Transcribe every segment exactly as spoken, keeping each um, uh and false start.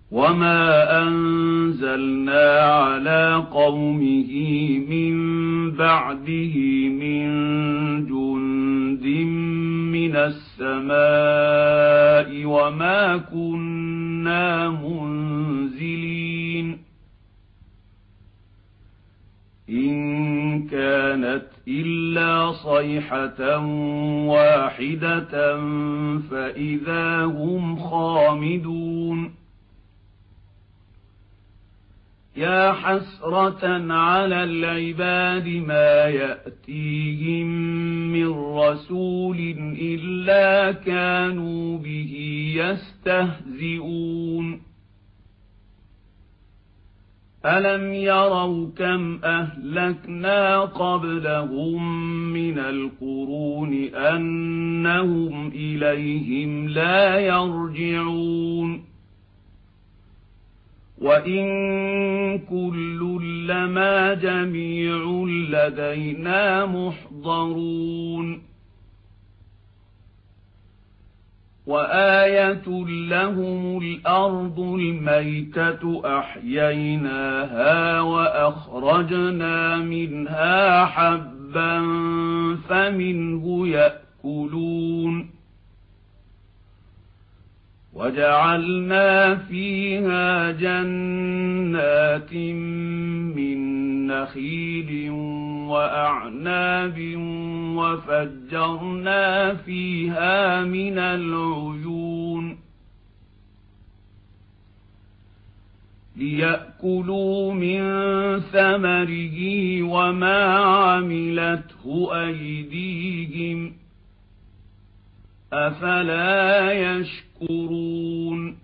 وما أنزلنا على قومه من بعده من جند من السماء وما كنا منزلين إن كانت إلا صيحة واحدة فإذا هم خامدون يا حسرة على العباد ما يأتيهم من رسول إلا كانوا به يستهزئون ألم يروا كم أهلكنا قبلهم من القرون أنهم إليهم لا يرجعون وإن كل لما جميع لدينا محضرون وآية لهم الأرض الميتة أحييناها وأخرجنا منها حبا فمنه يأكلون وجعلنا فيها جنات من نخيل وأعناب وفجرنا فيها من العيون ليأكلوا من ثمره وما عملته أيديهم أفلا يشكرون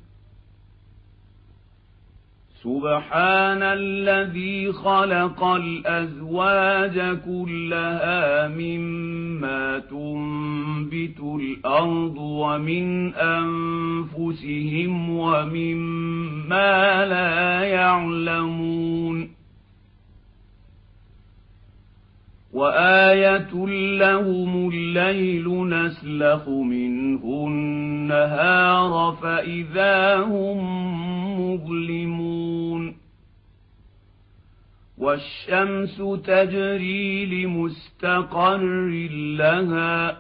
سبحان الذي خلق الأزواج كلها مما تنبت الأرض ومن أنفسهم ومما لا يعلمون وآية لهم الليل نسلخ منه النهار فإذا هم مظلمون والشمس تجري لمستقر لها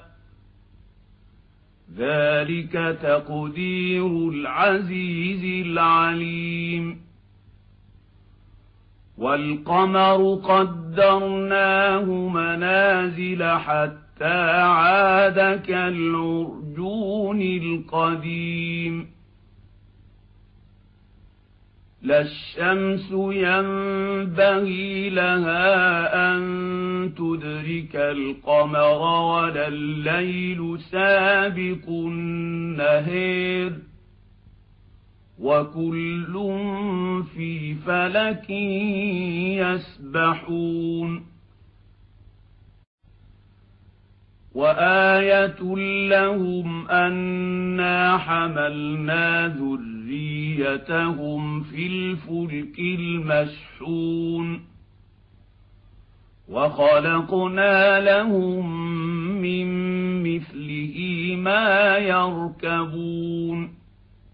ذلك تقدير العزيز العليم والقمر قدرناه منازل حتى عاد كالعرجون القديم لا الشمس ينبغي لها أن تدرك القمر ولا الليل سابق النهار وكل في فلك يسبحون وآية لهم أنا حملنا ذريتهم في الفلك المشحون وخلقنا لهم من مثله ما يركبون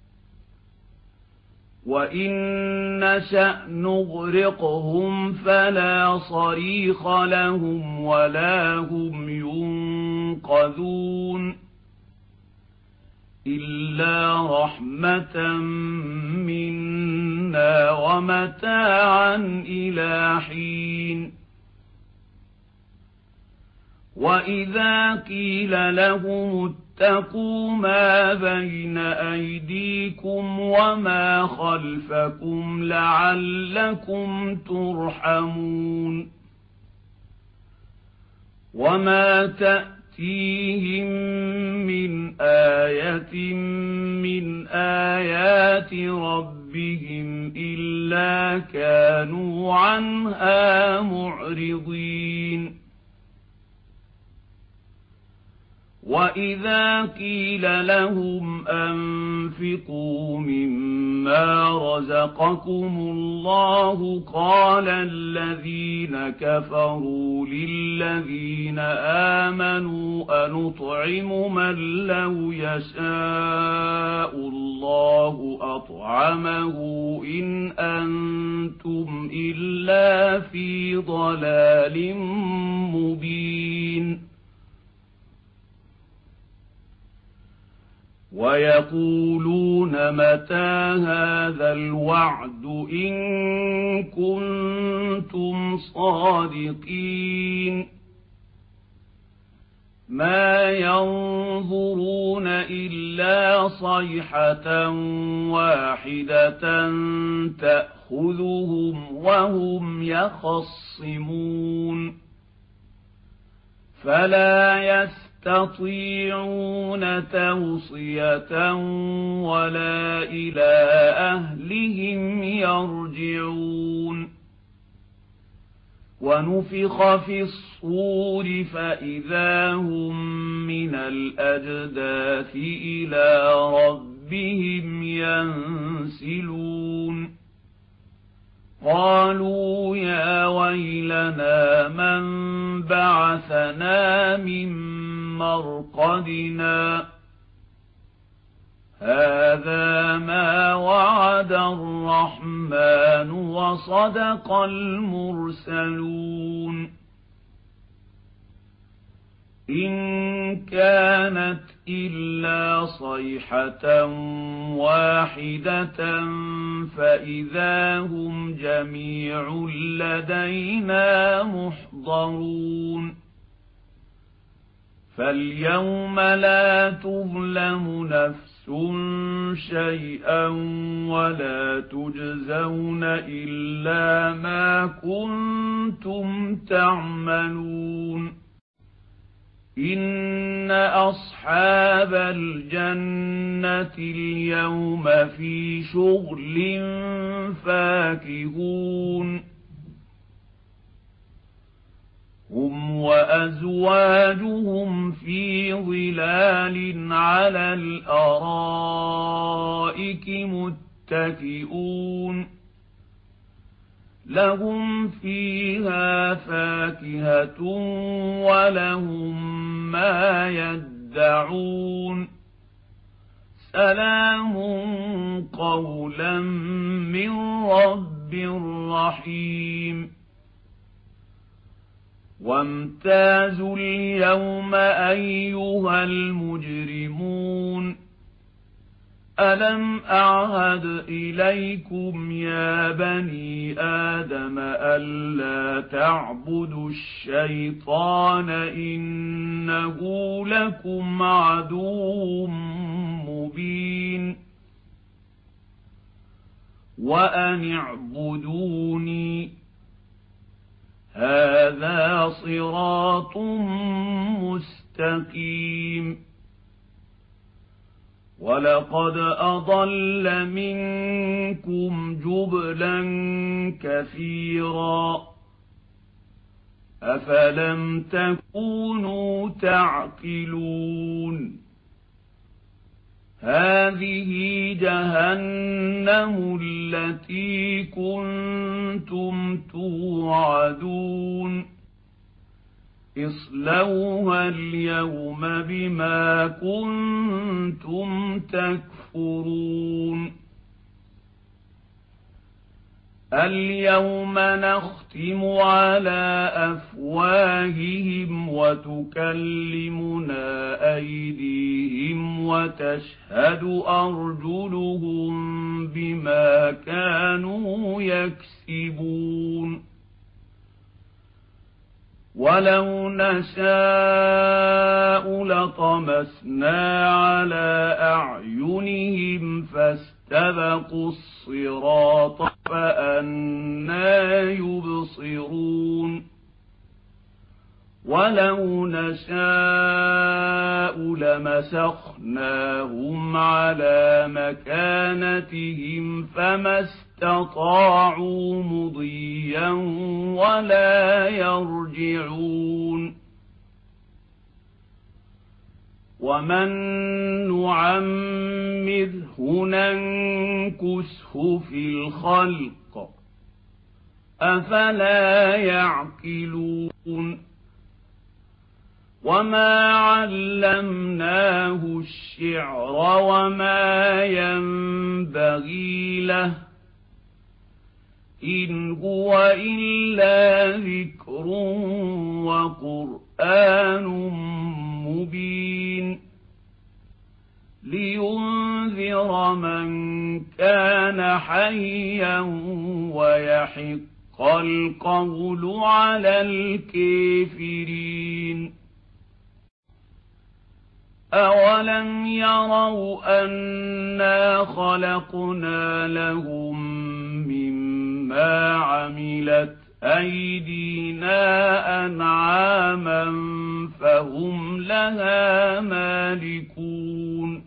وإن نشأ نغرقهم فلا صريخ لهم ولا هم ينقذون إلا رحمة منا ومتاعا إلى حين وإذا قيل لهم اتقوا ما بين أيديكم وما خلفكم لعلكم ترحمون وما تأتيهم من آية من آيات ربهم إلا كانوا عنها معرضين وإذا قيل لهم أنفقوا مما رزقكم الله قال الذين كفروا للذين آمنوا أنطعم من لو يشاء الله أطعمه إن أنتم إلا في ضلال مبين ويقولون متى هذا الوعد إن كنتم صادقين ما ينظرون إلا صيحة واحدة تأخذهم وهم يخصمون فلا يستطيعون يستطيعون توصية ولا إلى أهلهم يرجعون ونفخ في الصور فإذا هم من الأجداث إلى ربهم ينسلون قالوا يا ويلنا من بعثنا من مرقدنا هذا ما وعد الرحمن وصدق المرسلون إن كانت إلا صيحة واحدة فإذا هم جميع لدينا محضرون فاليوم لا تظلم نفس شيئا ولا تجزون إلا ما كنتم تعملون إن أصحاب الجنة اليوم في شغل فاكهون هم وأزواجهم في ظلال على الأرائك متكئون لهم فيها فاكهة ولهم ما يدعون سلام قولا من رب رحيم وامتازوا اليوم أيها المجرمون ألم أعهد إليكم يا بني آدم ألا تعبدوا الشيطان إنه لكم عدو مبين وأن اعبدوني هذا صراط مستقيم ولقد أضل منكم جبلا كثيرا أفلم تكونوا تعقلون هذه جهنم التي كنتم توعدون اصلوها اليوم بما كنتم تكفرون اليوم نختم على أفواههم وتكلمنا أيديهم وتشهد أرجلهم بما كانوا يكسبون ولو نشاء لطمسنا على أعينهم فاستبقوا الصراط فأنى يبصرون ولو نشاء لمسخناهم على مكانتهم فما استطاعوا مضيا ولا يرجعون ومن نعمره ننكسه في الخلق أفلا يعقلون وما علمناه الشعر وما ينبغي له إن هو إلا ذكر وقرآن مبين لينذر من كان حيا ويحق القول على الكافرين أولم يروا أنا خلقنا لهم مما عملت أيدينا أنعاما فهم لها مالكون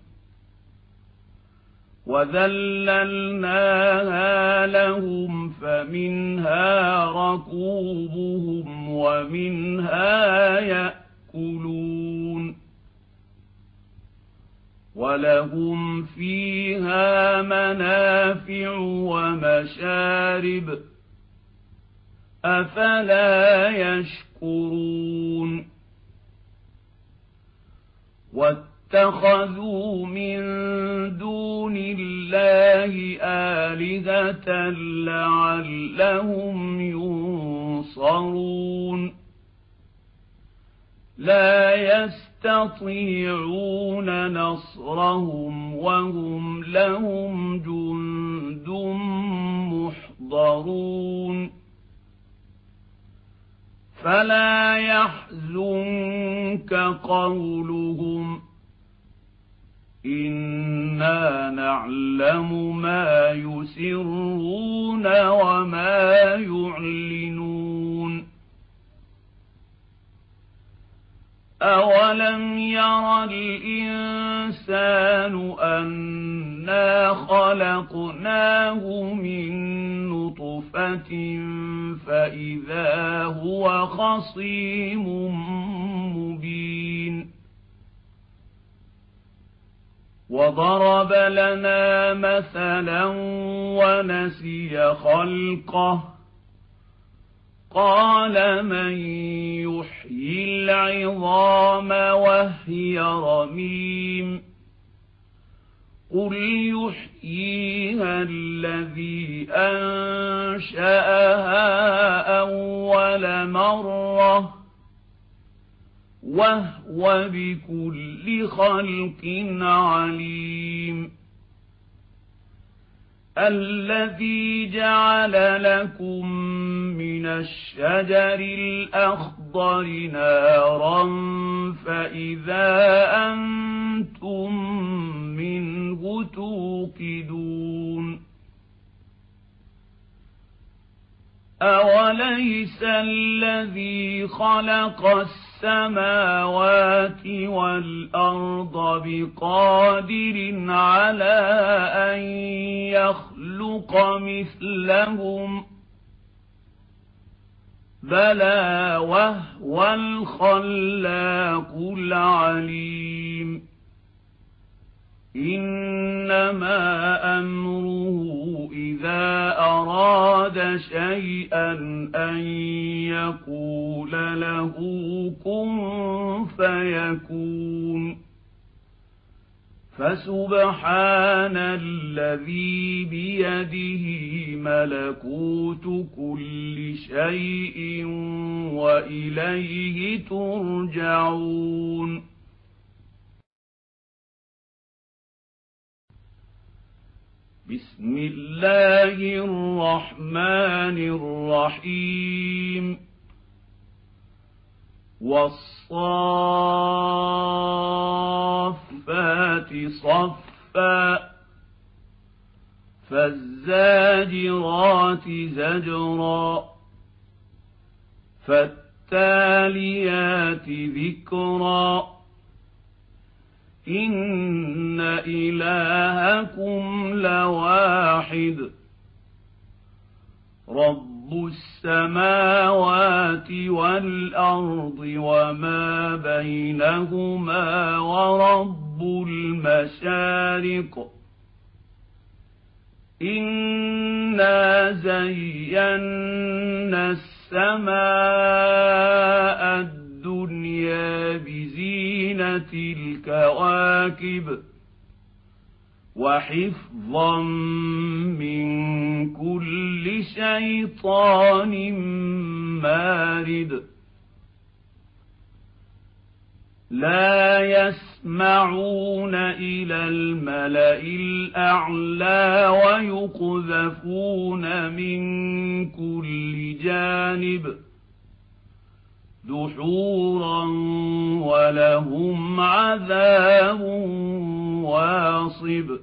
وذللناها لهم فمنها ركوبهم ومنها يأكلون ولهم فيها منافع ومشارب أفلا يشكرون واتخذوا من دون الله آلهة لعلهم ينصرون لا يستطيعون نصرهم وهم لهم جند محضرون فلا يحزنك قولهم إنا نعلم ما يسرون وما يعلنون أولم ير الإنسان أنا خلقناه من نطفة فإذا هو خصيم مبين وضرب لنا مثلا ونسي خلقه قال من يحيي العظام وهي رميم قل يحييها الذي أنشأها أول مرة وهو بكل خلق عليم الذي جعل لكم من الشجر الأخضر نارا فإذا أنتم منه توقدون أوليس الذي خلق السماوات والأرض بقادر على أن يخلق مثلهم بلى وهو الخلاق العليم إنما أمره إذا أراد شيئا أن يقول له كن فيكون فسبحان الذي بيده ملكوت كل شيء وإليه ترجعون بسم الله الرحمن الرحيم والصافات صفا فالزاجرات زجرا فالتاليات ذكرا إن إلهكم لواحد رب رب السماوات والأرض وما بينهما ورب المشارق إنا زينا السماء الدنيا بزينة الكواكب وحفظا من كل شيطان مارد لا يسمعون إلى الملأ الأعلى ويقذفون من كل جانب دحورا ولهم عذاب واصب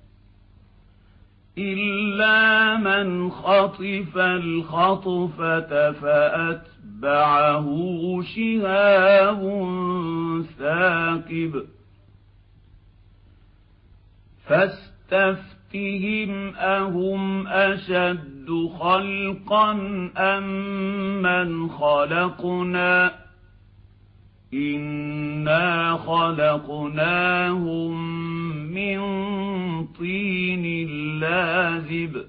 إلا من خطف الخطفة فأتبعه شهاب ثاقب فاستفتهم أهم أشد خلقا أم من خلقنا إنا خلقناهم من طين لازب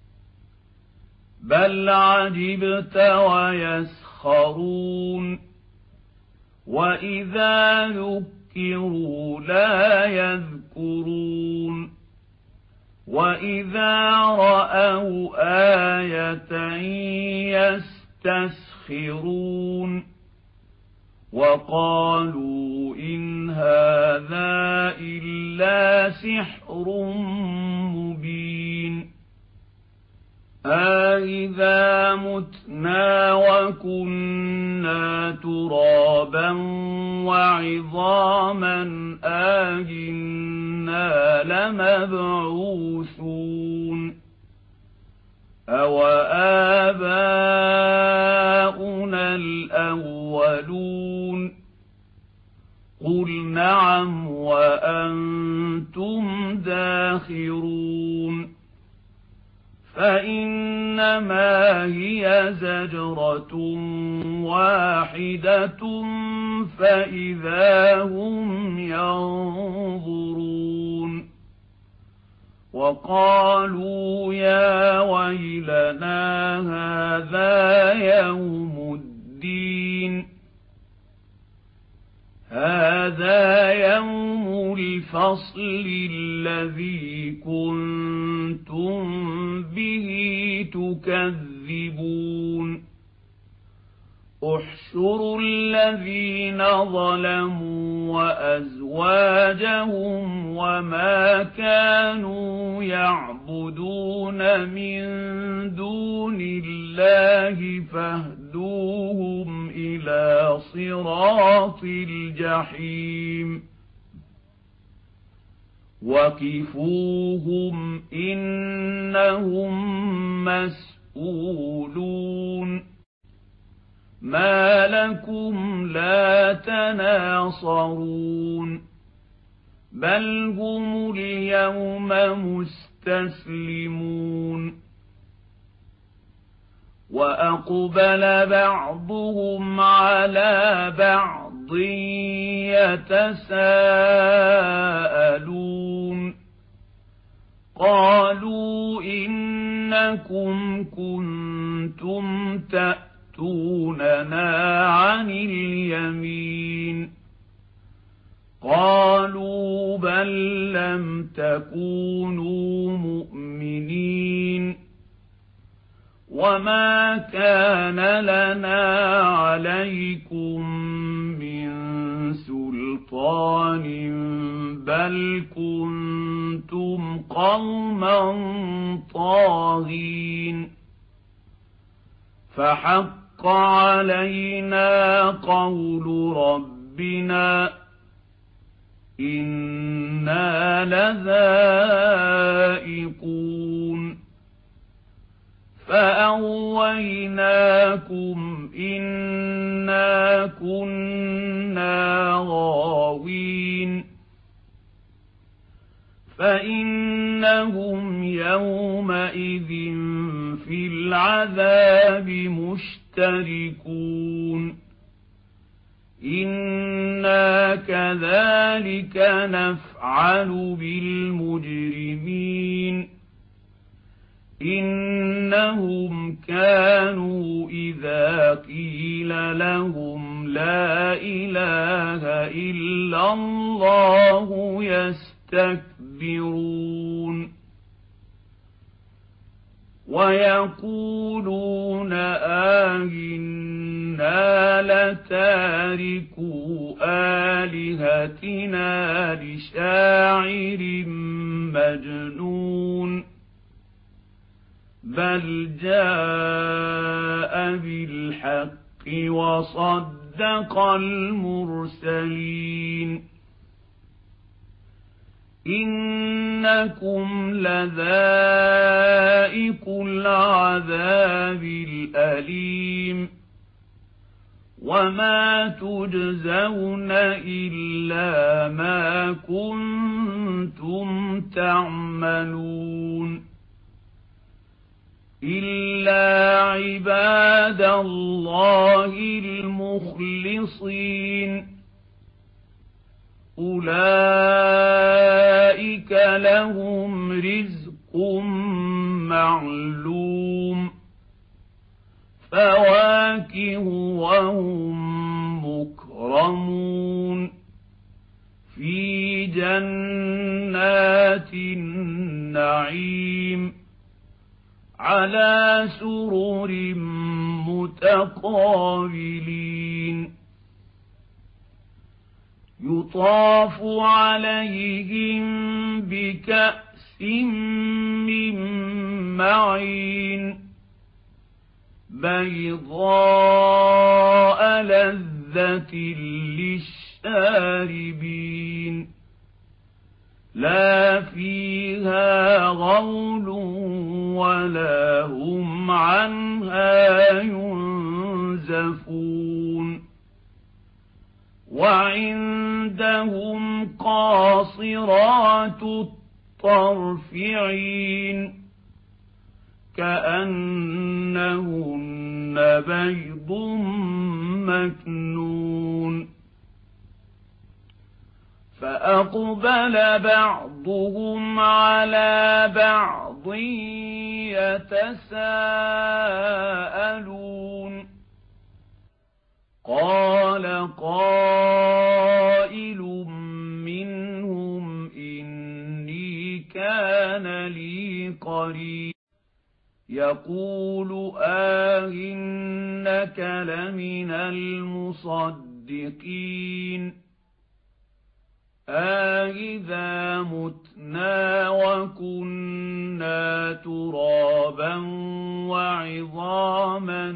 بل عجبت ويسخرون وإذا ذكروا لا يذكرون وإذا رأوا آية يستسخرون وقالوا إن هذا إلا سحر مبين أإذا متنا وكنا ترابا وعظاما أإنا لمبعوثون أوآباؤنا الأولون قل نعم وأنتم داخرون فإنما هي زجرة واحدة فإذا هم ينظرون وقالوا يا ويلنا هذا يوم الدين هذا يوم الفصل الذي كنتم به تكذبون احشروا الذين ظلموا وأزواجهم وما كانوا يعبدون من دون الله فاهدوهم إلى صراط الجحيم وقفوهم إنهم مسؤولون ما لكم لا تناصرون بل هم اليوم مستسلمون وأقبل بعضهم على بعض يتساءلون قالوا إنكم كنتم تأتوننا عن اليمين قالوا بل لم تكونوا مؤمنين وما كان لنا عليكم من سلطان بل كنتم قوما طاغين فحق علينا قول ربنا إنا لذائقون فأغويناكم إنا كنا غاوين فإنكم إنهم يومئذ في العذاب مشتركون إنا كذلك نفعل بالمجرمين إنهم كانوا إذا قيل لهم لا إله إلا الله يستكبرون ويقولون آئنا لتاركو آلهتنا لشاعر مجنون بل جاء بالحق وصدق المرسلين إنكم لذائق العذاب الأليم وما تجزون إلا ما كنتم تعملون إلا عباد الله المخلصين أولئك لهم رزق معلوم فواكه وهم مكرمون في جنات النعيم على سرر متقابلين يطاف عليهم بكأس من معين بيضاء لذة للشاربين لا فيها غول ولا هم عنها ينزفون وعندهم قاصرات الطرف عين كأنهن بيض مكنون فأقبل بعضهم على بعض يتساءلون قال قائل منهم إني كان لي قرين يقول آئنك لمن المصدقين أَإِذَا مُتْنَا وَكُنَّا تُرَابًا وَعِظَامًا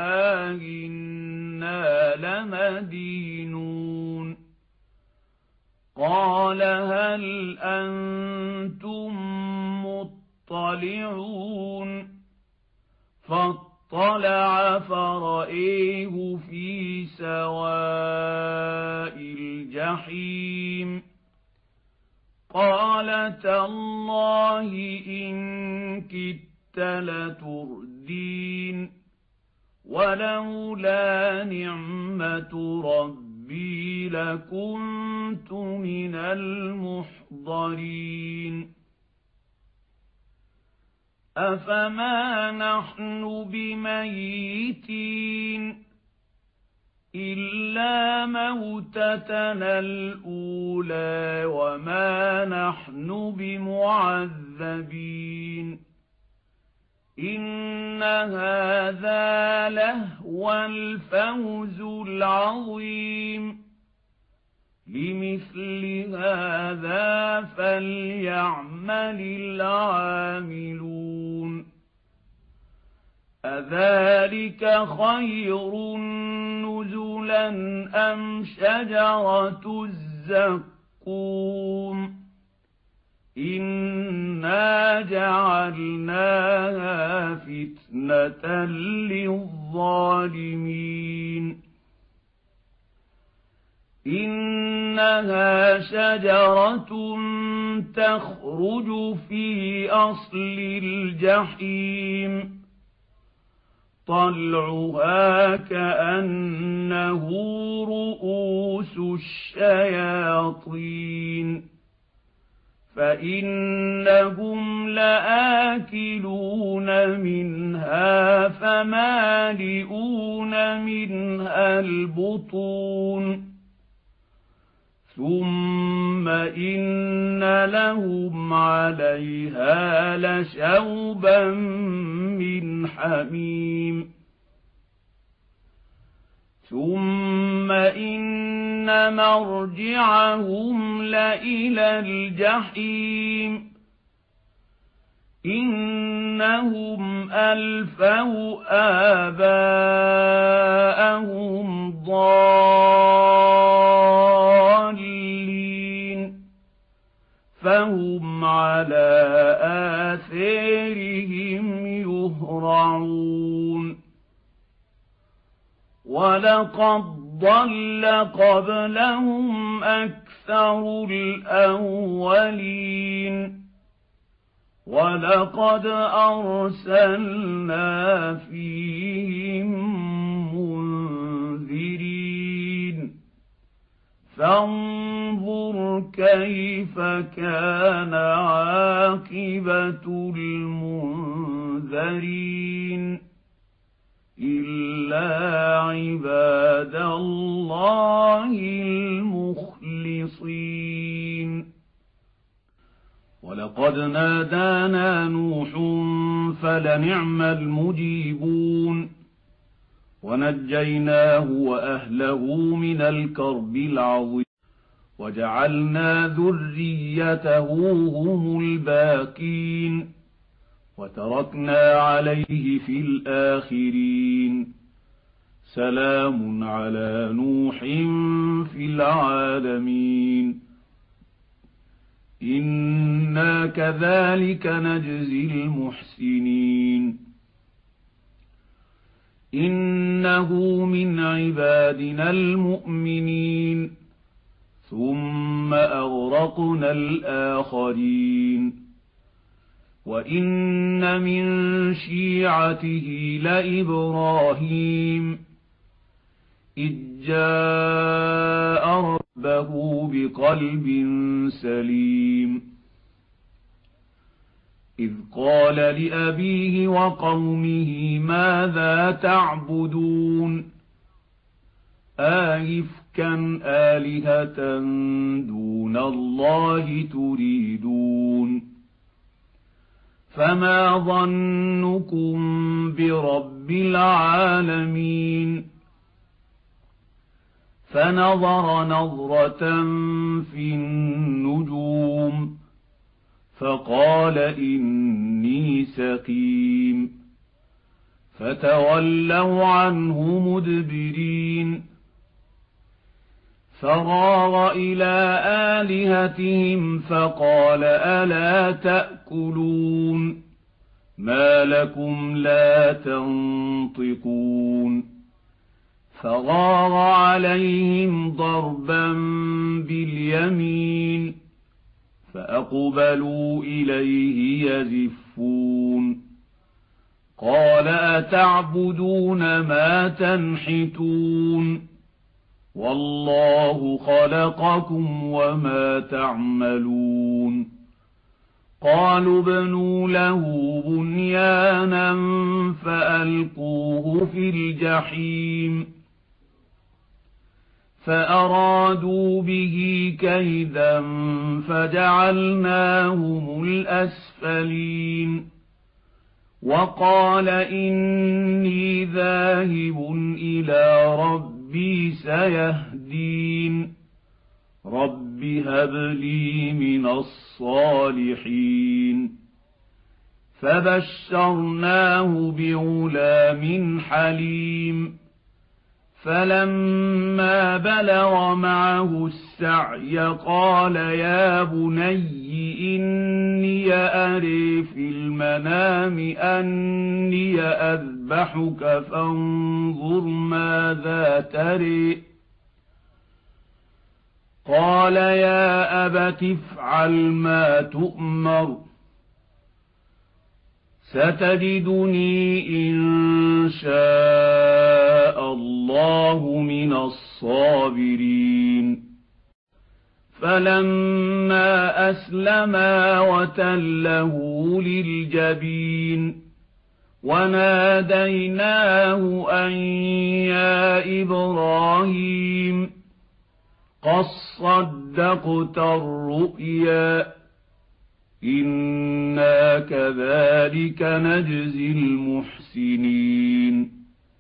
أَإِنَّا لَمَدِينُونَ قَالَ هَلْ أَنْتُمْ مُطَّلِعُونَ فاطلع فرأيه في سواء الجحيم قال تالله إن كدت لتردين ولولا نعمة ربي لكنت من المحضرين أفما نحن بميتين إلا موتتنا الأولى وما نحن بمعذبين إن هذا لهو الفوز العظيم لمثل هذا فليعمل العاملون أذلك خير نزلا أم شجرة الزقوم إنا جعلناها فتنة للظالمين إنها شجرة تخرج في أصل الجحيم طلعها كأنه رؤوس الشياطين فإنهم لآكلون منها فمالئون منها البطون ثم إن لهم عليها لشوبا من حميم ثم إن مرجعهم لإلى الجحيم إنهم ألفوا آباءهم ضالين فهم على آثارهم يهرعون ولقد ضل قبلهم أكثر الأولين ولقد أرسلنا فيهم منذرين فانظر كيف كان عاقبة المنذرين إلا عباد الله المخلصين ولقد نادانا نوح فلنعم المجيبون ونجيناه وأهله من الكرب العظيم وجعلنا ذريته هم الباقين وتركنا عليه في الآخرين سلام على نوح في العالمين إنا كذلك نجزي المحسنين إنه من عبادنا المؤمنين ثم أغرقنا الآخرين وإن من شيعته لإبراهيم إذ جاء ربه بقلب سليم إذ قال لأبيه وقومه ماذا تعبدون آئفكا آلهة دون الله تريدون فما ظنكم برب العالمين فنظر نظرة في النجوم فقال إني سقيم فتولوا عنه مدبرين فراغ إلى آلهتهم فقال ألا تأكلون ما لكم لا تنطقون فراغ عليهم ضربا باليمين فأقبلوا إليه يزفون قال أتعبدون ما تنحتون والله خلقكم وما تعملون قالوا ابنوا له بنيانا فألقوه في الجحيم فأرادوا به كيدا فجعلناهم الأسفلين وقال إني ذاهب إلى ربي سيهدين رب هب لي من الصالحين فبشرناه بغلام حليم فلما بلغ معه السعي قال يا بني إني أري في المنام أني أذبحك فانظر ماذا تري قال يا أبت افعل ما تؤمر ستجدني إن شاء الله من الصابرين فلما أسلما وتله للجبين وناديناه أن يا إبراهيم قد صدقت الرؤيا إنا كذلك نجزي المحسنين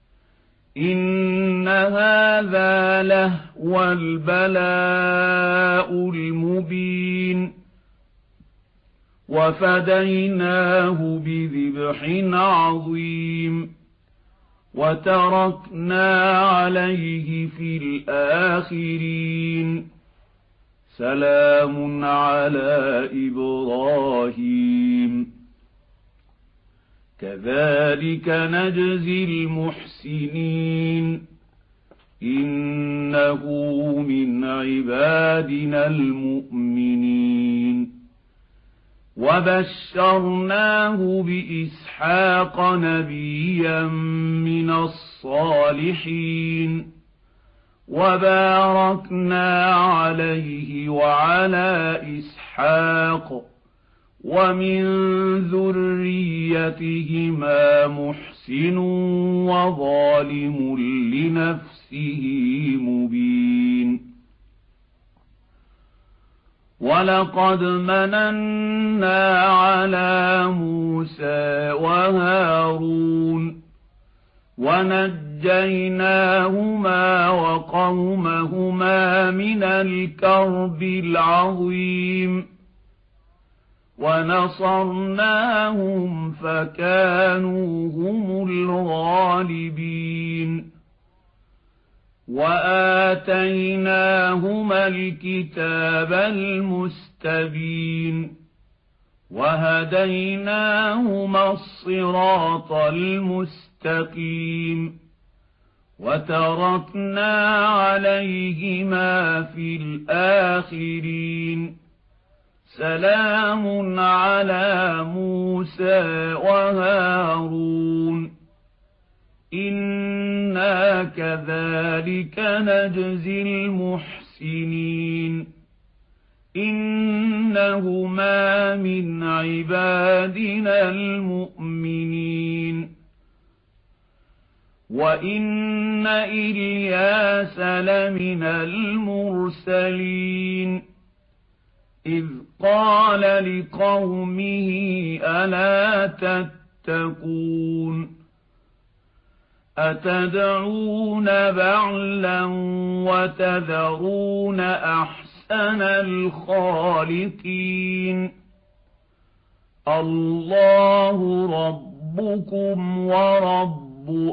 إن هذا لهو البلاء المبين وفديناه بذبح عظيم وتركنا عليه في الآخرين سلام على إبراهيم كذلك نجزي المحسنين إنه من عبادنا المؤمنين وبشرناه بإسحاق نبيا من الصالحين وباركنا عليه وعلى إسحاق ومن ذريتهما محسن وظالم لنفسه مبين ولقد مننا على موسى وهارون ونجيناهما وقومهما من الكرب العظيم ونصرناهم فكانوا هم الغالبين وآتيناهما الكتاب المستبين وهديناهما الصراط المستقيم وتركنا عليهما في الآخرين سلام على موسى وهارون إنا كذلك نجزي المحسنين إنهما من عبادنا المؤمنين وإن إلياس لمن المرسلين إذ قال لقومه ألا تتقون أتدعون بعلا وتذرون أحسن الخالقين الله ربكم ورب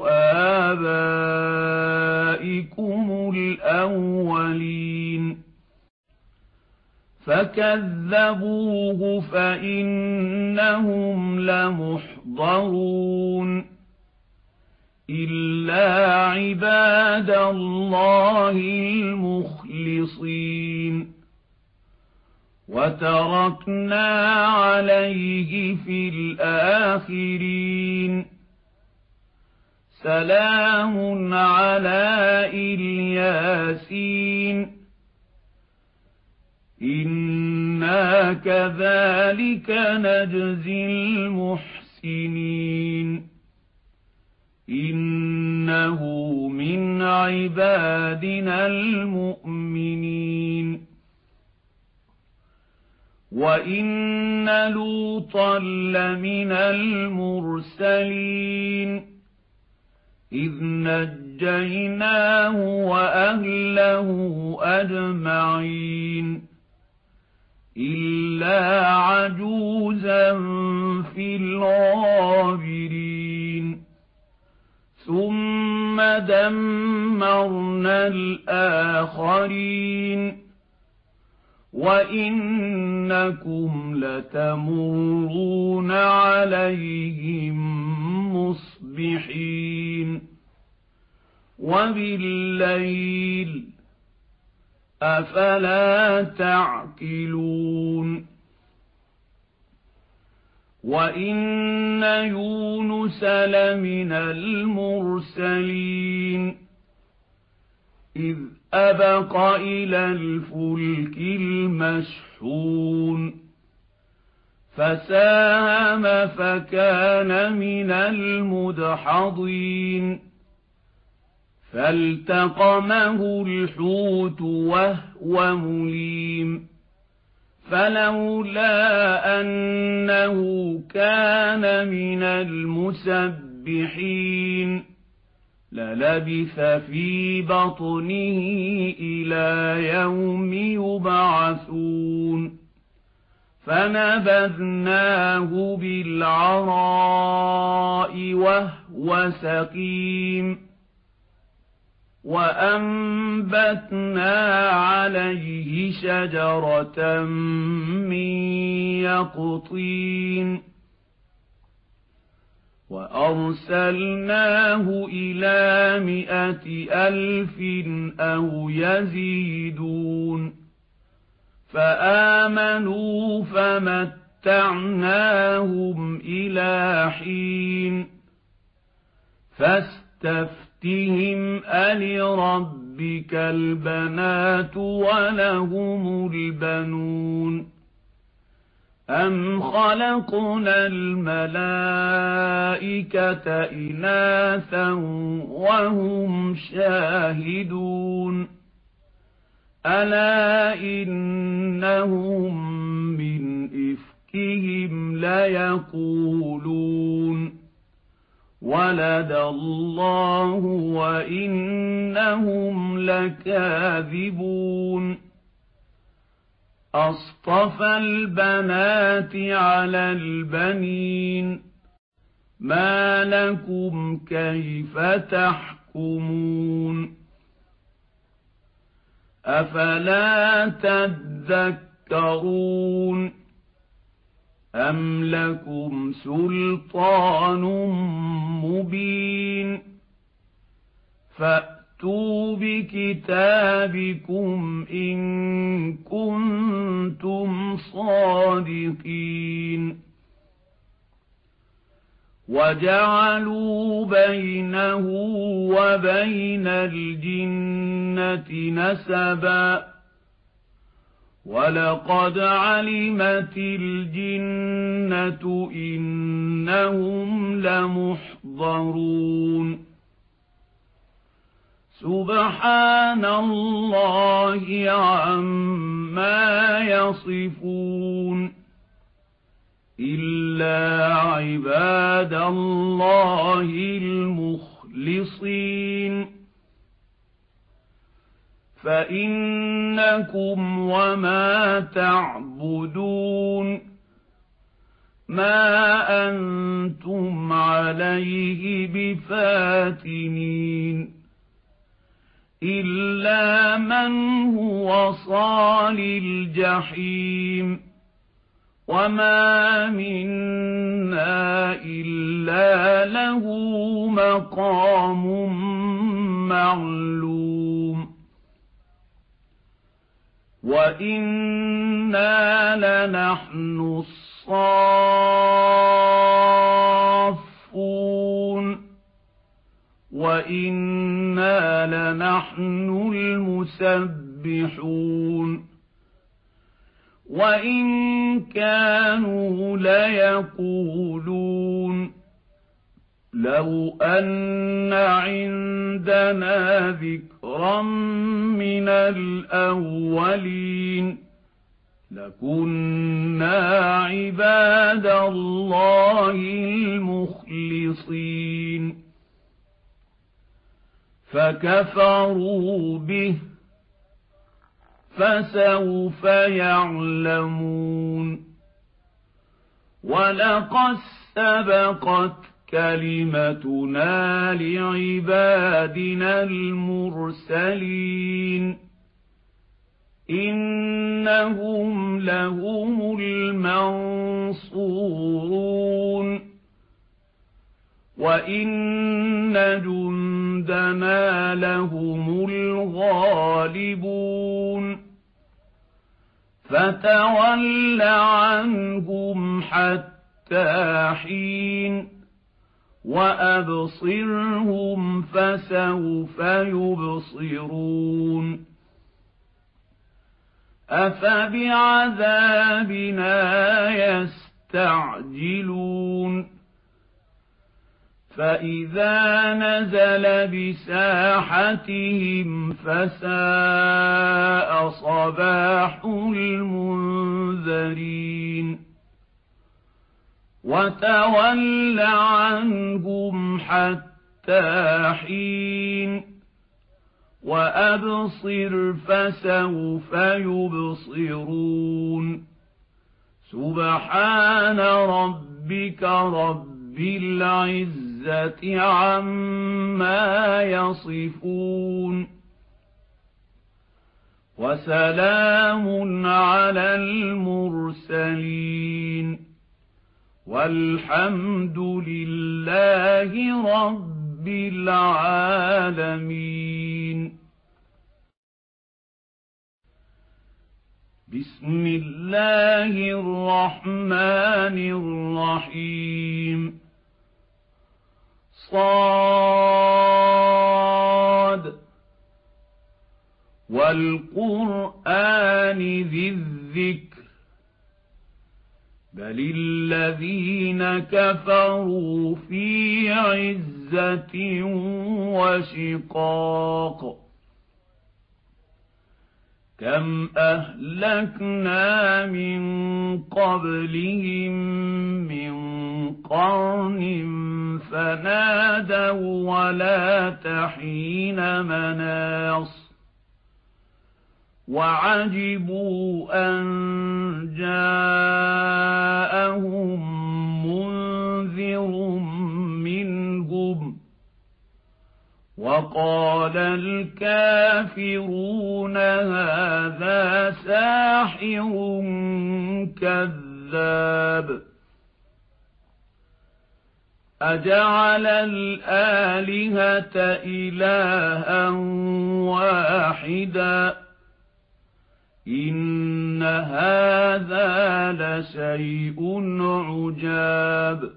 آبائكم الأولين فكذبوه فإنهم لمحضرون إلا عباد الله المخلصين وتركنا عليه في الآخرين سلام على الياسين إنا كذلك نجزي المحسنين إنه من عبادنا المؤمنين وإن لوطا لمن المرسلين إذ نجيناه وأهله أجمعين إلا عجوزا في الغابرين ثم دمرنا الآخرين وإنكم لتمرون عليهم مصبحين وبالليل أفلا تعقلون وإن يونس لمن المرسلين إذ أبق إلى الفلك المشحون فساهم فكان من المدحضين فالتقمه الحوت وهو مليم فلولا أنه كان من المسبحين للبث في بطنه إلى يوم يبعثون فنبذناه بالعراء وهو سقيم وأنبتنا عليه شجرة من يقطين وأرسلناه إلى مائة ألف أو يزيدون فآمنوا فمتعناهم إلى حين فاستفتهم ألربك البنات ولهم البنون أم خلقنا الملائكة إناثا وهم شاهدون ألا إنهم من إفكهم ليقولون ولد الله وإنهم لكاذبون أصطفى البنات على البنين ما لكم كيف تحكمون أفلا تذكرون أم لكم سلطان مبين فأتوا بكتابكم إن كنتم صادقين وجعلوا بينه وبين الجنة نسبا ولقد علمت الجنة إنهم لمحضرون سبحان الله عما يصفون إلا عباد الله المخلصين فإنكم وما تعبدون ما أنتم عليه بفاتنين إلا من هو صال الجحيم وما منا إلا له مقام معلوم وإنا لنحن الصافون وإنا لنحن المسبحون وإن كانوا ليقولون لو أن عندنا ذكرا من الأولين لكنا عباد الله المخلصين فكفروا به فسوف يعلمون ولقد سبقت كلمتنا لعبادنا المرسلين إنهم لهم المنصورون وإن جندنا لهم الغالبون فتول عنهم حتى حين وأبصرهم فسوف يبصرون أفبعذابنا يستعجلون فإذا نزل بساحتهم فساء صباح المنذرين وتول عنهم حتى حين وأبصر فسوف يبصرون سبحان ربك رب العزة عما يصفون وسلام على المرسلين والحمد لله رب العالمين. بسم الله الرحمن الرحيم. صاد والقرآن ذي الذكر بل الذين كفروا في عزة وشقاق كم أهلكنا من قبلهم من قرن فنادوا ولا تحين مناص وعجبوا أن جاءهم منذر منهم وقال الكافرون هذا ساحر كذاب أجعل الآلهة إلها واحدا إن هذا لشيء عجاب.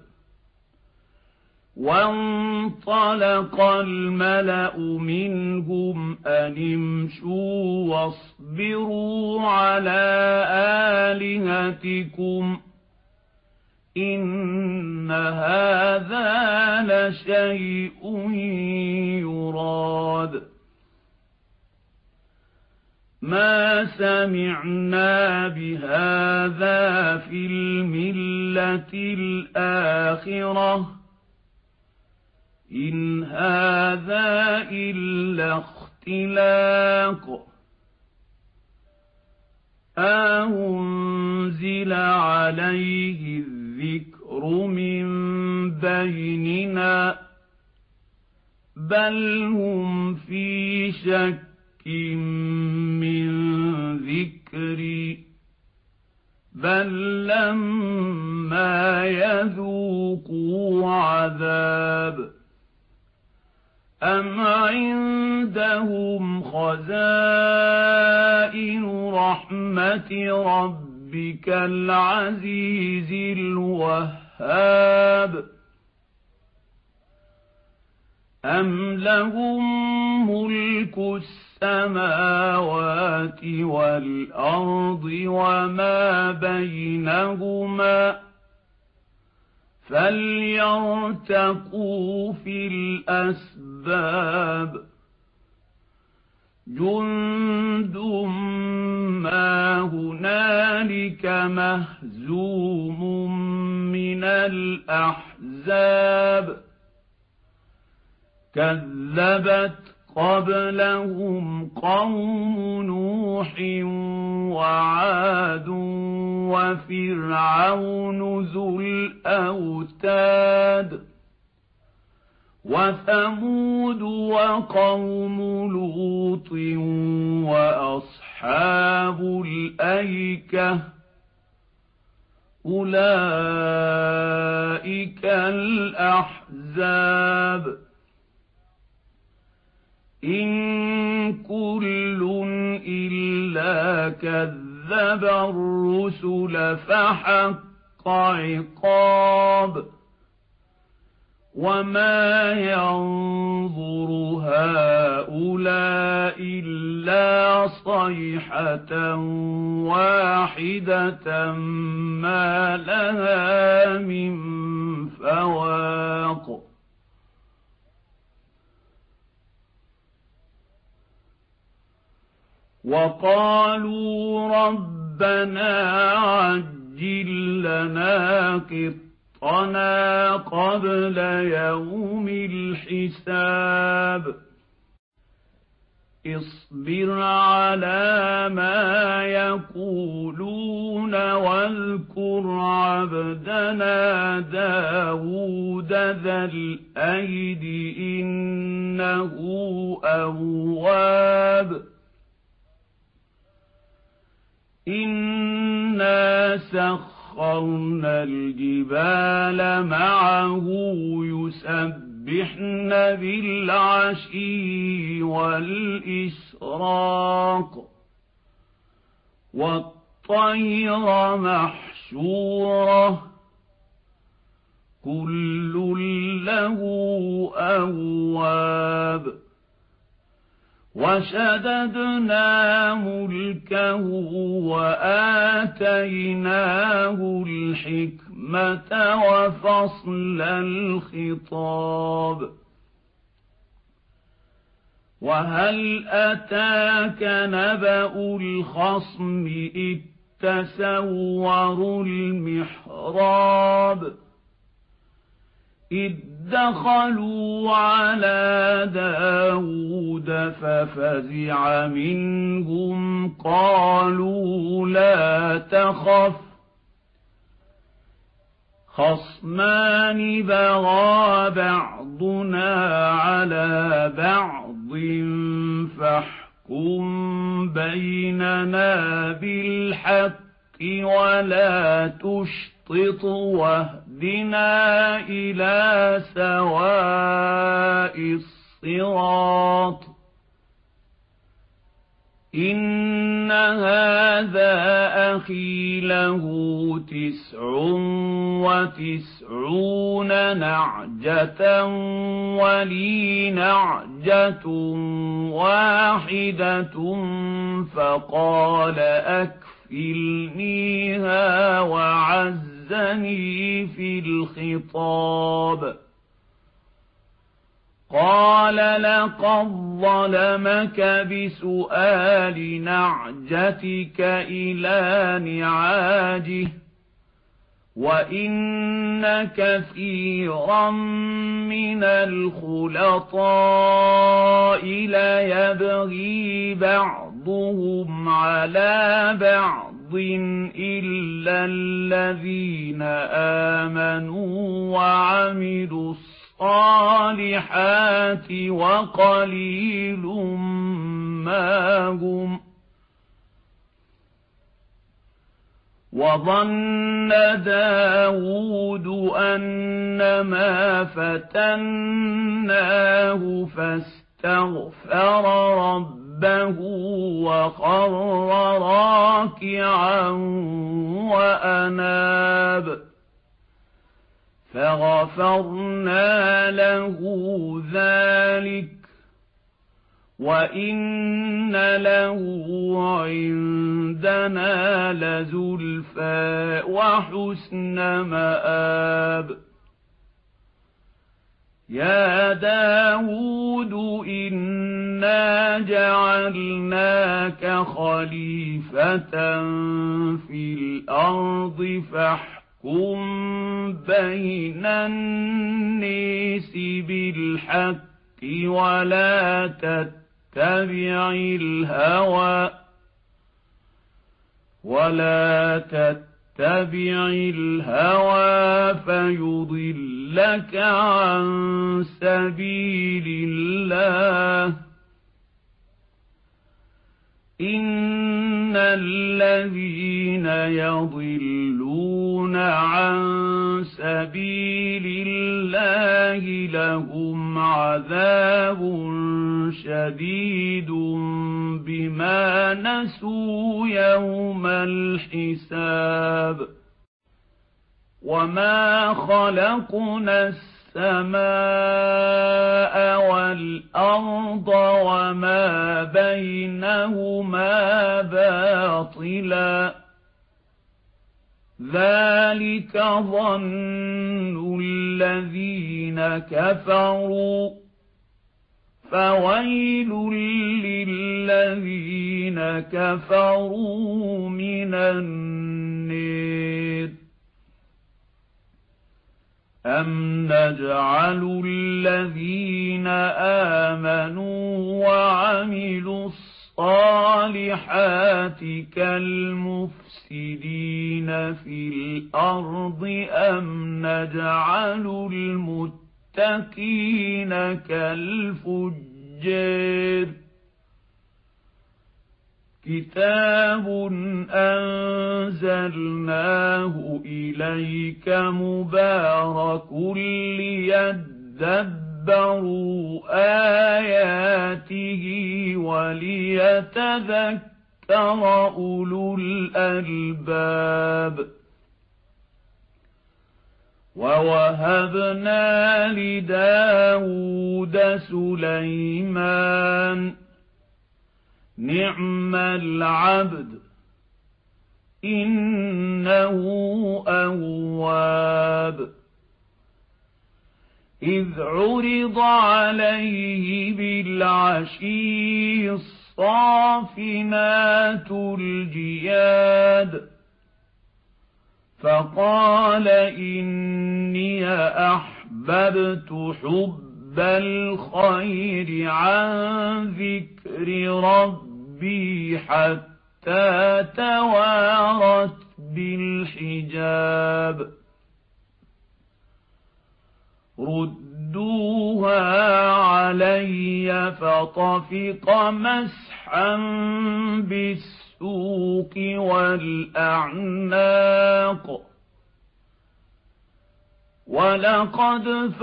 وانطلق الملأ منهم أن امشوا واصبروا على آلهتكم إن هذا لشيء يراد ما سمعنا بهذا في الملة الآخرة إن هذا إلا اختلاق أنزل عليه الذكر من بيننا بل هم في شك من ذكري بل لما يذوقوا عذاب أم عندهم خزائن رحمة ربك العزيز الوهاب أم لهم ملك السماوات والأرض وما بينهما فليرتقوا في الأسباب جند ما هنالك مهزوم من الأحزاب كذبت قبلهم قوم نوح وعاد وفرعون ذو الأوتاد وثمود وقوم لوط وأصحاب الأيكة أولئك الأحزاب إن كل إلا كذب كذب الرسل فحق عقاب وما ينظر هؤلاء إلا صيحة واحدة ما لها من فواق وقالوا ربنا عجل لنا قطنا قبل يوم الحساب اصبر على ما يقولون واذكر عبدنا داود ذا الأيد إنه أواب إنا سخرنا الجبال معه يسبحن بالعشي والإشراق والطير محشورة كل له أواب وشددنا ملكه وآتيناه الحكمة وفصل الخطاب وهل أتاك نبأ الخصم إذ تسوروا المحراب إذ دخلوا على داود ففزع منهم قالوا لا تخف خصمان بغى بعضنا على بعض فاحكم بيننا بالحق ولا تشطط واهدنا إلى سواء الصراط إن هذا أخي له تسع وتسعون نعجة ولي نعجة واحدة فقال أكفلنيها وعزني في الخطاب قال لقد ظلمك بسؤال نعجتك إلى نعاجه وإن كثيرا من الخلطاء ليبغي بعضهم على بعض إلا الذين آمنوا وعملوا الصالحات وقليل ما هم وظن داود أنما فتناه فاستغفر ربه وخر راكعا وأناب فغفرنا له ذلك وإن له عندنا لزلفى وحسن مآب يا داود إنا جعلناك خليفة في الأرض فاحكم بين الناس بالحق ولا تتبع الهوى ولا تتبع الهوى فيضلك عن سبيل الله إن الذين يضلون عن سبيل الله لهم عذاب شديد بما نسوا يوم الحساب وما خلقنا السماء والأرض وما بينهما باطلا ذلك ظن الذين كفروا فويل للذين كفروا من النار أم نجعل الذين آمنوا وعملوا الصالحات كالمفسدين في الأرض أم نجعل المتقين كالفجار كتاب أنزلناه إليك مبارك ليدبروا آياته وليتذكر أولو الألباب ووهبنا لداود سليمان نعم العبد إنه أواب إذ عرض عليه بالعشي الصافنات الجياد فقال إني أحببت حب الخير عن ذكر ربي حتى توارت بالحجاب ردوها علي فطفق مسحا بالسوق والأعناق ولقد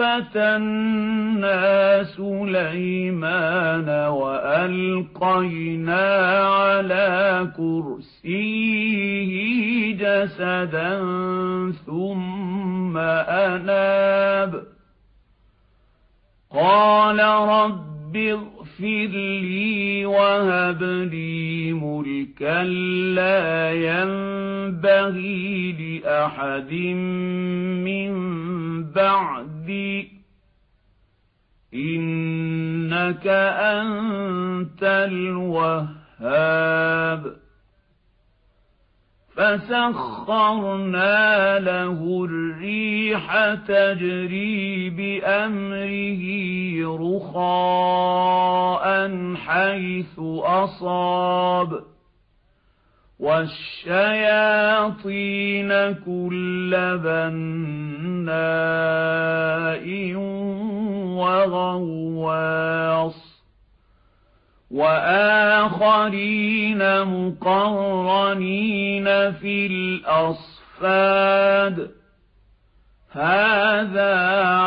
فتنا سليمان وألقينا على كرسيه جسدا ثم أناب قال رب اغفر لي وهب لي ملكا لا ينبغي لأحد من بعدي إنك أنت الوهاب فسخرنا له الريح تجري بأمره رخاء حيث أصاب والشياطين كل بناء وغواص وآخرين مقرنين في الأصفاد هذا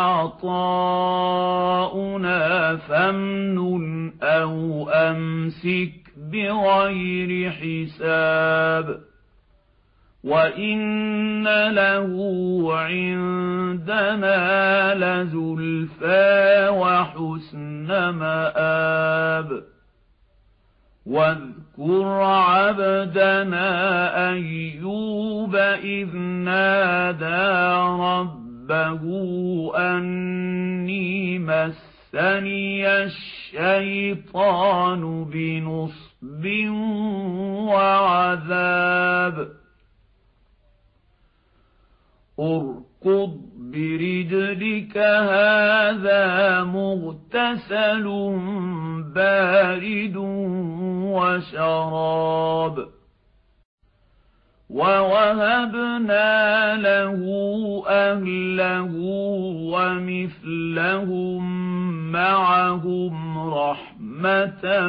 عطاؤنا فامنن أو أمسك بغير حساب وإن له عندنا لزلفى وحسن مآب واذكر عبدنا أيوب إذ نادى ربه أني مسني الشيطان بنصب وعذاب اركض برجلك هذا مغتسل بارد وشراب ووهبنا له أهله ومثلهم معهم رحمة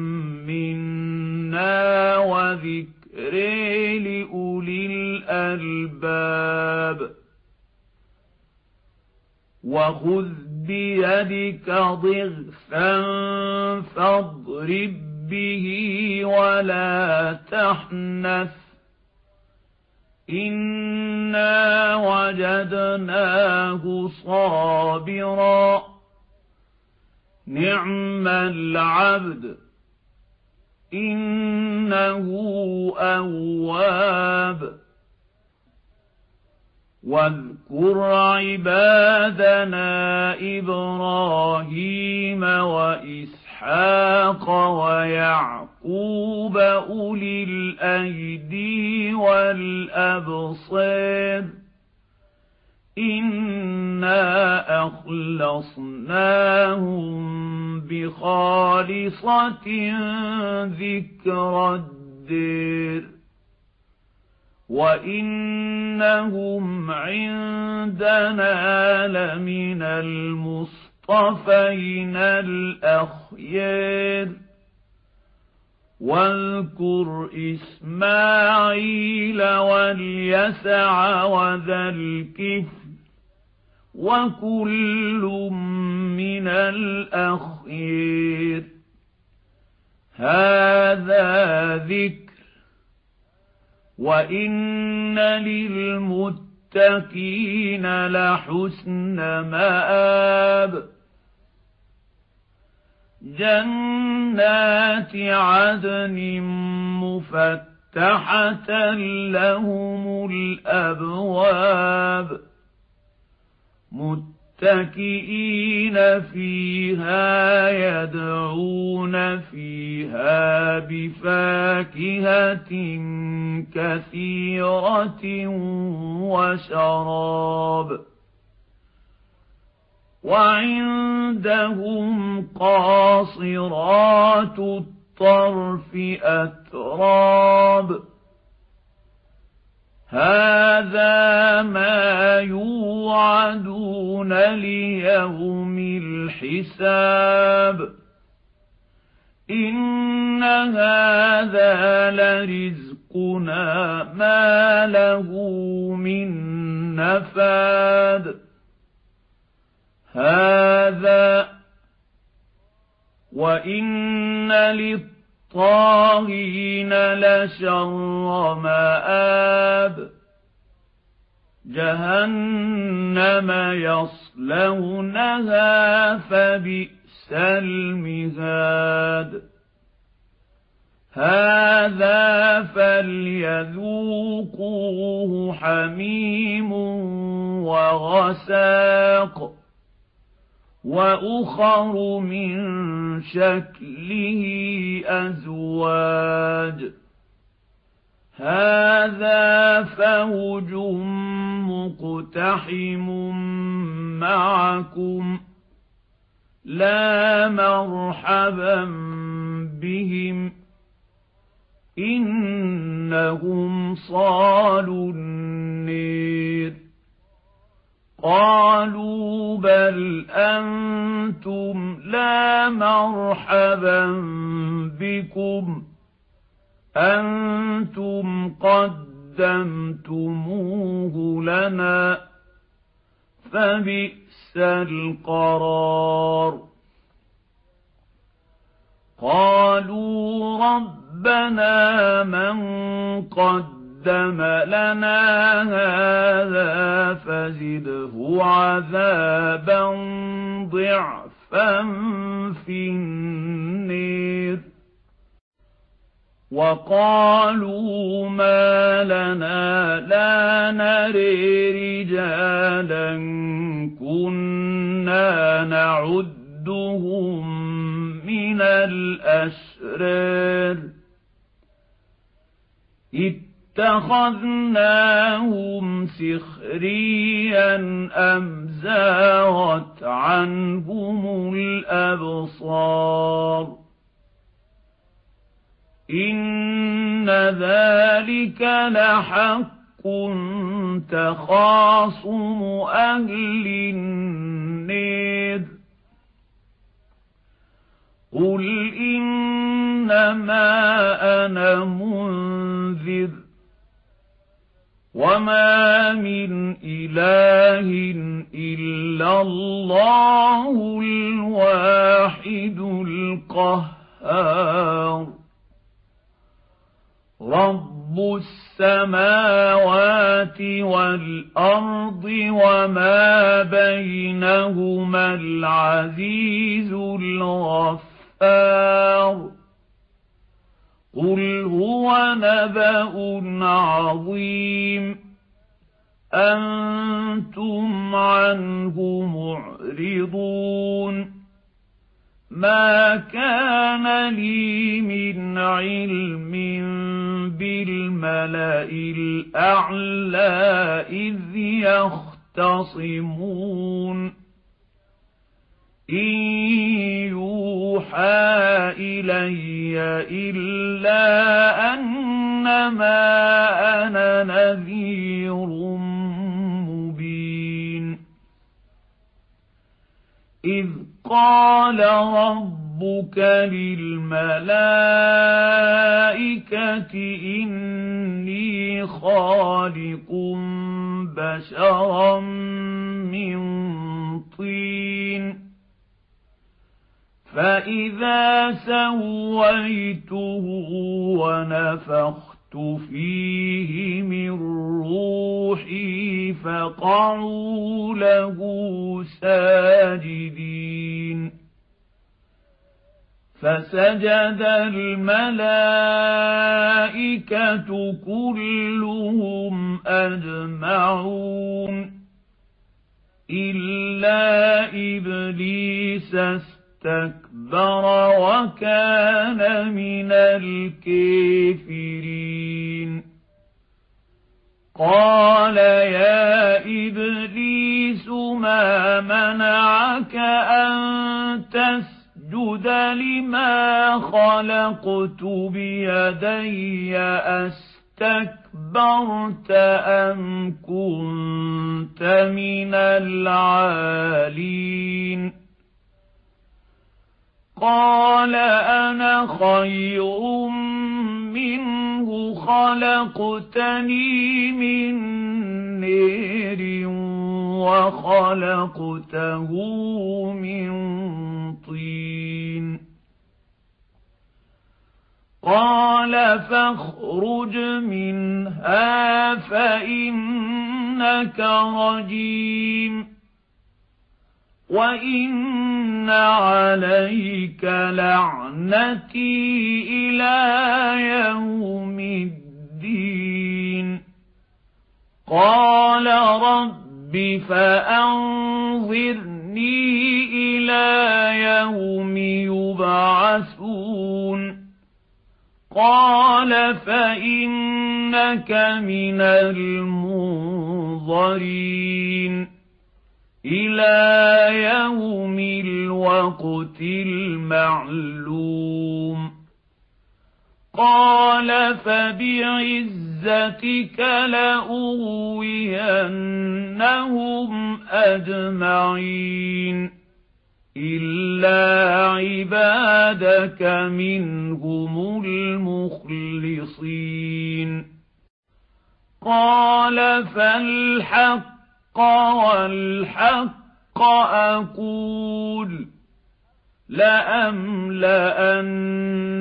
منا وذكر لأولي الألباب وخذ بيدك ضغثا فاضرب به ولا تحنث إنا وجدناه صابرا نعم العبد إنه أواب واذكر عبادنا إبراهيم وإسحاق ويعقوب أولي الأيدي والأبصار إنا أخلصناهم بخالصة ذكر الدار وإنهم عندنا لمن المصطفين الأخيار واذكر إسماعيل واليسع وذا الكفل وكل من الأخيار هذا ذكر وإن للمتقين لحسن مآب جنات عدن مفتحة لهم الأبواب متكئين فيها يدعون فيها بفاكهة كثيرة وشراب وعندهم قاصرات الطرف أتراب هذا ما يوعدون ليوم الحساب إن هذا لرزقنا ما له من نفاد هذا وإن للطاغين لشر مآب جهنم يصلونها فبئس المهاد هذا فليذوقوه حميم وغساق وأخر من شكله أزواج هذا فوج مقتحم معكم لا مرحبا بهم إنهم صالوا النير قالوا بل أنتم لا مرحبا بكم أنتم قدمتموه لنا فبئس القرار قالوا ربنا من قدم لنا هذا فزده عذابا ضعفا في النير وقالوا ما لنا لا نري رجالا كنا نعدهم من الأشرار اتخذناهم سخريا أم زاغت عنهم الأبصار إن ذلك لحق تخاصم أهل النير قل إنما أنا منذر وما من إله إلا الله الواحد القهار رب السماوات والأرض وما بينهما العزيز الغفار قل هو نبأ عظيم أنتم عنه معرضون ما كان لي من علم بالملأ الأعلى إذ يختصمون إن يوحى إلي إلا أنما أنا نذير مبين إذ قال ربك للملائكة إني خالق بشرا من طين فإذا سويته ونفخت فيه من روحي فقعوا له ساجدين فسجد الملائكة كلهم أجمعون إلا إبليس استكبر وكان من الكافرين قال يا إبليس ما منعك أن تسجد لما خلقت بيدي أستكبرت أم كنت من العالين قال أنا خير منه خلقتني من نار وخلقته من طين قال فاخرج منها فإنك رجيم وإن عليك لعنتي إلى يوم الدين قال رب فأنظرني إلى يوم يبعثون قال فإنك من المنظرين إلى يوم الوقت المعلوم قال فبعزتك لأغوينهم أجمعين إلا عبادك منهم المخلصين قال فالحق والحق أقول لأملأن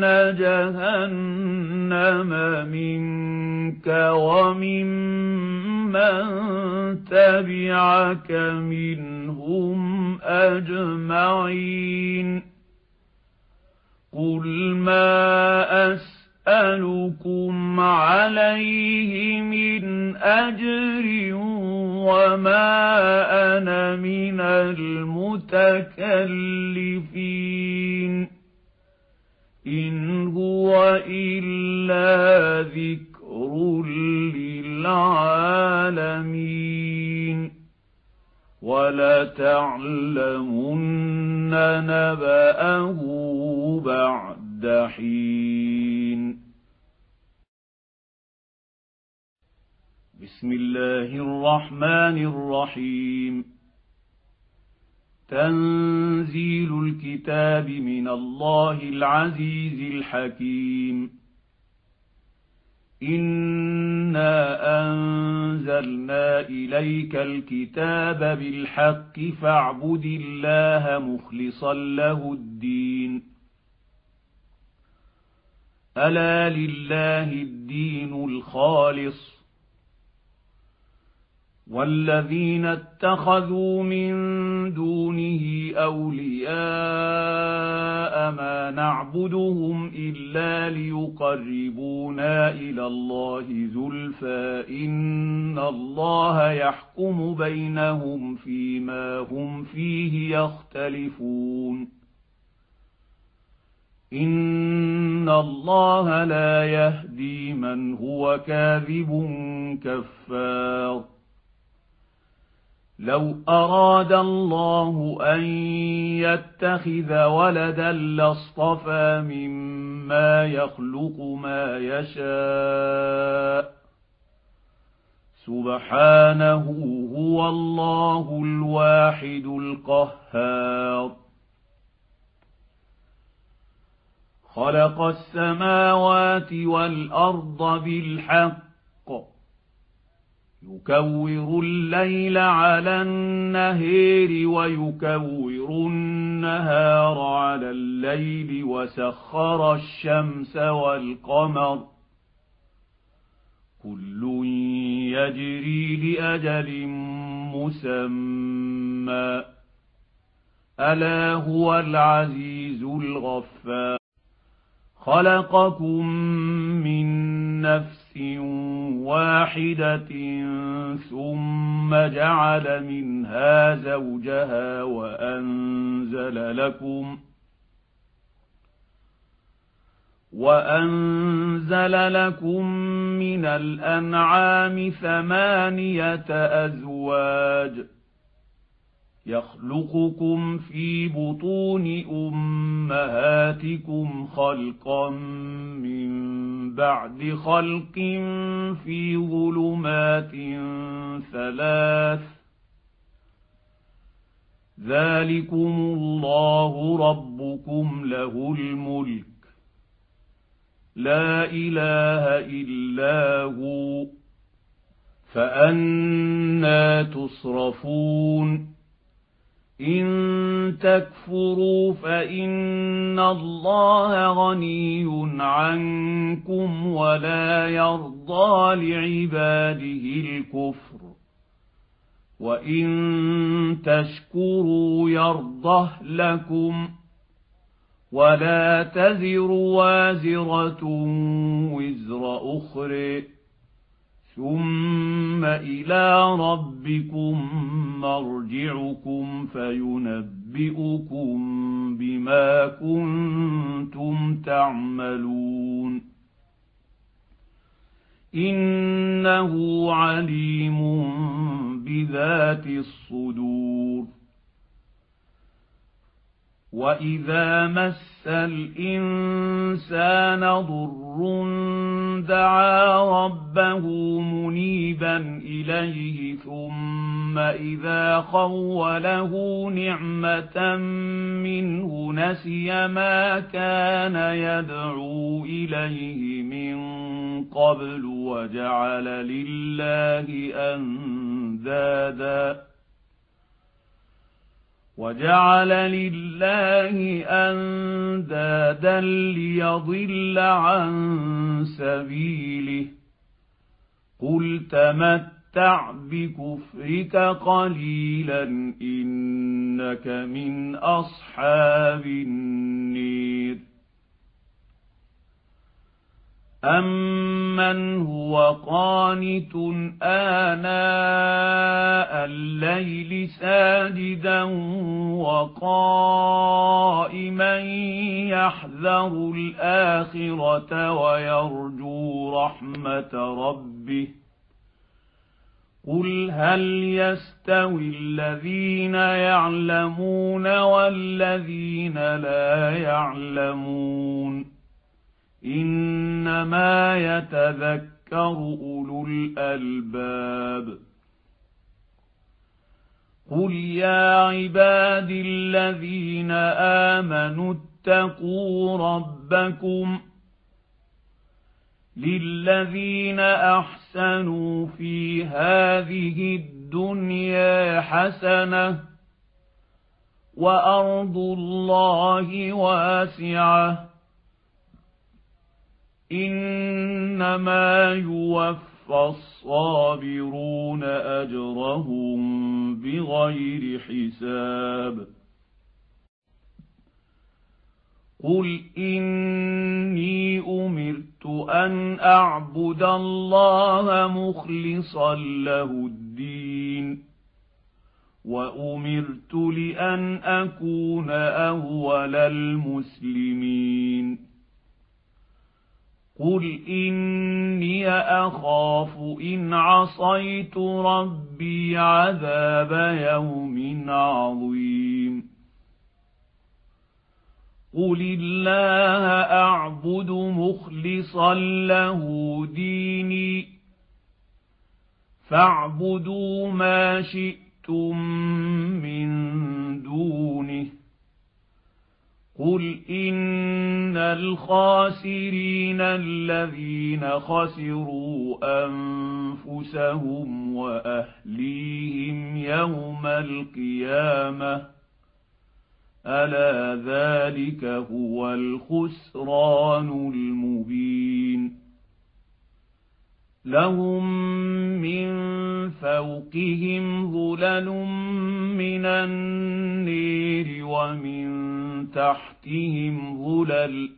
جهنم منك وممن تبعك منهم أجمعين قل ما أسألكم عليه من أجر وما أنا من المتكلفين إن هو إلا ذكر للعالمين ولتعلمن نبأه بعد حين بسم الله الرحمن الرحيم تنزيل الكتاب من الله العزيز الحكيم إنا أنزلنا إليك الكتاب بالحق فاعبد الله مخلصا له الدين ألا لله الدين الخالص والذين اتخذوا من دونه أولياء ما نعبدهم إلا ليقربونا إلى الله زلفى إن الله يحكم بينهم فيما هم فيه يختلفون إن الله لا يهدي من هو كاذب كفار لو أراد الله أن يتخذ ولدا لاصطفى مما يخلق ما يشاء سبحانه هو الله الواحد القهار خلق السماوات والأرض بالحق يكور الليل على النهار ويكور النهار على الليل وسخر الشمس والقمر كل يجري لأجل مسمى ألا هو العزيز الغفار خلقكم من نفس واحدة ثم جعل منها زوجها وأنزل لكم وأنزل لكم من الأنعام ثمانية أزواج يخلقكم في بطون أمهاتكم خلقا من بعد خلق في ظلمات ثلاث ذلكم الله ربكم له الملك لا إله إلا هو فأنى تصرفون إن تكفروا فإن الله غني عنكم ولا يرضى لعباده الكفر وإن تشكروا يرضه لكم ولا تزر وازرة وزر أخرى ثم إلى ربكم مرجعكم فينبئكم بما كنتم تعملون إنه عليم بذات الصدور وإذا مس الإنسان ضر دعا ربه منيبا إليه ثم إذا خوله نعمة منه نسي ما كان يدعو إليه من قبل وجعل لله أندادا وجعل لله أندادا ليضل عن سبيله قل تمتع بكفرك قليلا إنك من أصحاب النير أمن هو قانت آناء الليل ساجدا وقائما يحذر الآخرة ويرجو رحمة ربه قل هل يستوي الذين يعلمون والذين لا يعلمون إنما يتذكر أولو الألباب قل يا عبادي الذين آمنوا اتقوا ربكم للذين أحسنوا في هذه الدنيا حسنة وأرض الله واسعة إنما يوفى الصابرون أجرهم بغير حساب قل إني أمرت أن أعبد الله مخلصا له الدين وأمرت لأن أكون أول المسلمين قل إني أخاف إن عصيت ربي عذاب يوم عظيم قل الله أعبد مخلصا له ديني فاعبدوا ما شئتم من دونه قل إن الخاسرين الذين خسروا أنفسهم وأهليهم يوم القيامة ألا ذلك هو الخسران المبين لهم من فوقهم ظلل من النير ومن تحتهم ظلل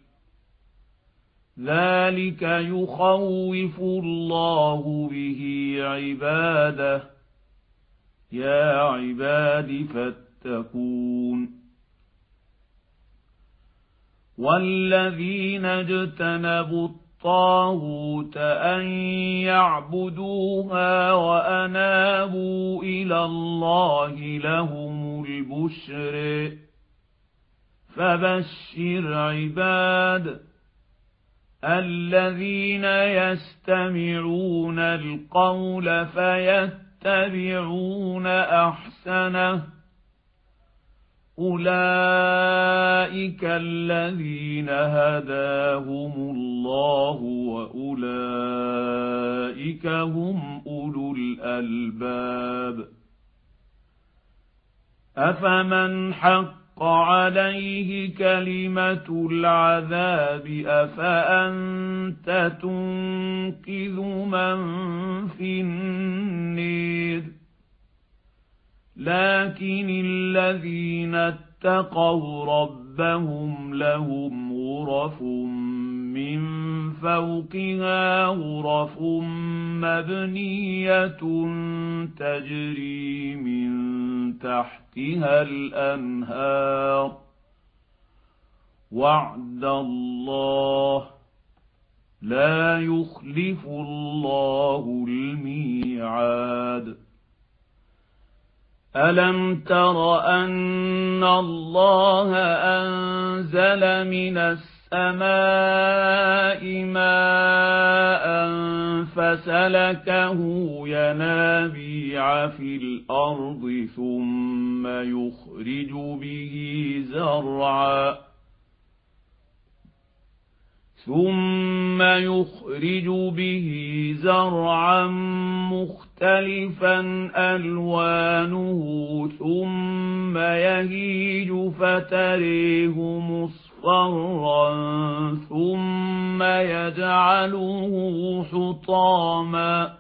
ذلك يخوف الله به عباده يا عباد فاتقون والذين اجتنبوا الطاغوت أن يعبدوها وأنابوا إلى الله لهم البشر فبشر عباد الذين يستمعون القول فيتبعون أحسنه أولئك الذين هداهم الله وأولئك هم أولو الألباب أفمن حق عليه كلمة العذاب أفأنت تنقذ من في النير لكن الذين اتقوا ربهم لهم غرف من فوقها غرف مبنية تجري من تحتها الأنهار وعد الله لا يخلف الله الميعاد ألم تر أن الله أنزل من السماء ماء فسلكه ينابيع في الأرض ثم يخرج به زرعا ثم يخرج به زرعا مختلفا ألوانه ثم يهيج فتريه مصفرا ثم يجعله حطاما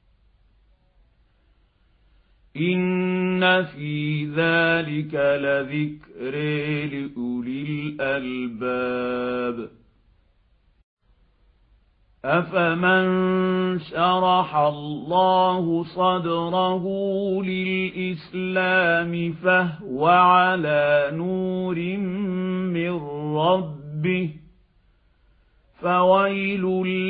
إن في ذلك لذكر لأولي الألباب أفمن شرح الله صدره للإسلام فهو على نور من ربه فويل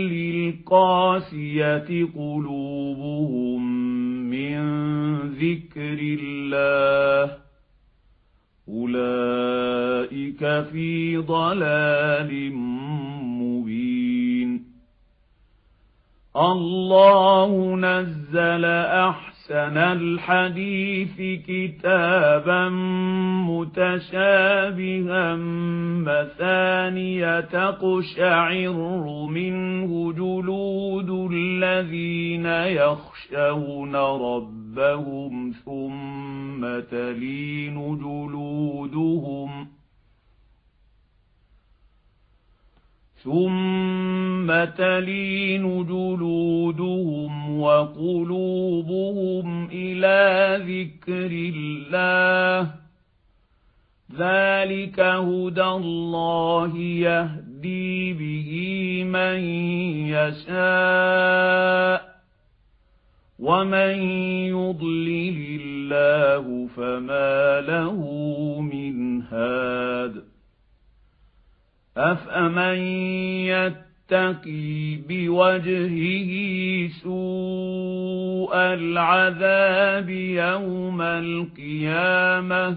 للقاسية قلوبهم من ذكر الله أولئك في ضلال مبين الله نزل أحسن أحسن الحديث كتابا متشابها مثانية تقشعر منه جلود الذين يخشون ربهم ثم تلين جلودهم ثم تلين جلودهم وقلوبهم إلى ذكر الله ذلك هدى الله يهدي به من يشاء ومن يضلل الله فما له من هاد أفمن يتقي بوجهه سوء العذاب يوم القيامة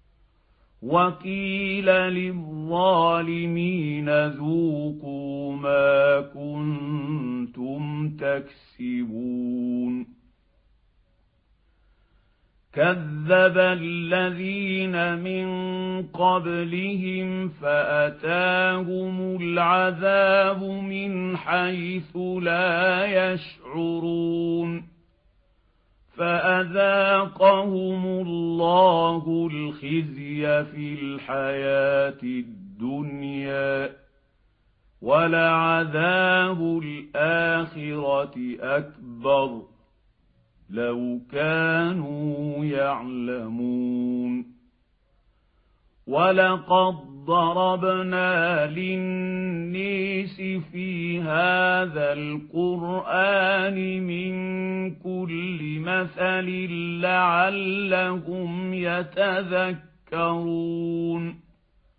وقيل للظالمين ذوقوا ما كنتم تكسبون كذب الذين من قبلهم فأتاهم العذاب من حيث لا يشعرون فأذاقهم الله الخزي في الحياة الدنيا ولعذاب الآخرة أكبر لو كانوا يعلمون ولقد ضربنا للناس في هذا القرآن من كل مثل لعلهم يتذكرون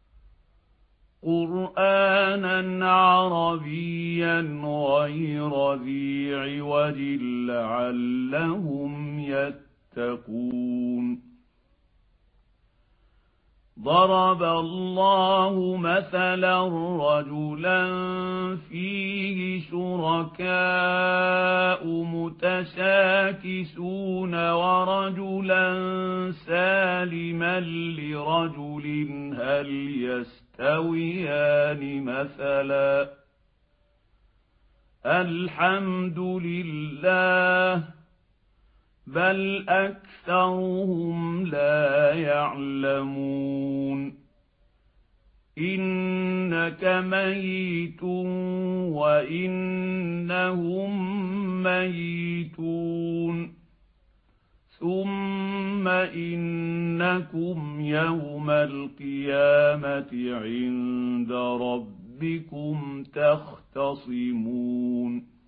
قرآنا عربيا غير ذي عوج لعلهم يتقون ضرب الله مثلا رجلا فيه شركاء متشاكسون ورجلا سالما لرجل هل يستويان مثلا الحمد لله بل أكثرهم لا يعلمون إنك ميت وإنهم ميتون ثم إنكم يوم القيامة عند ربكم تختصمون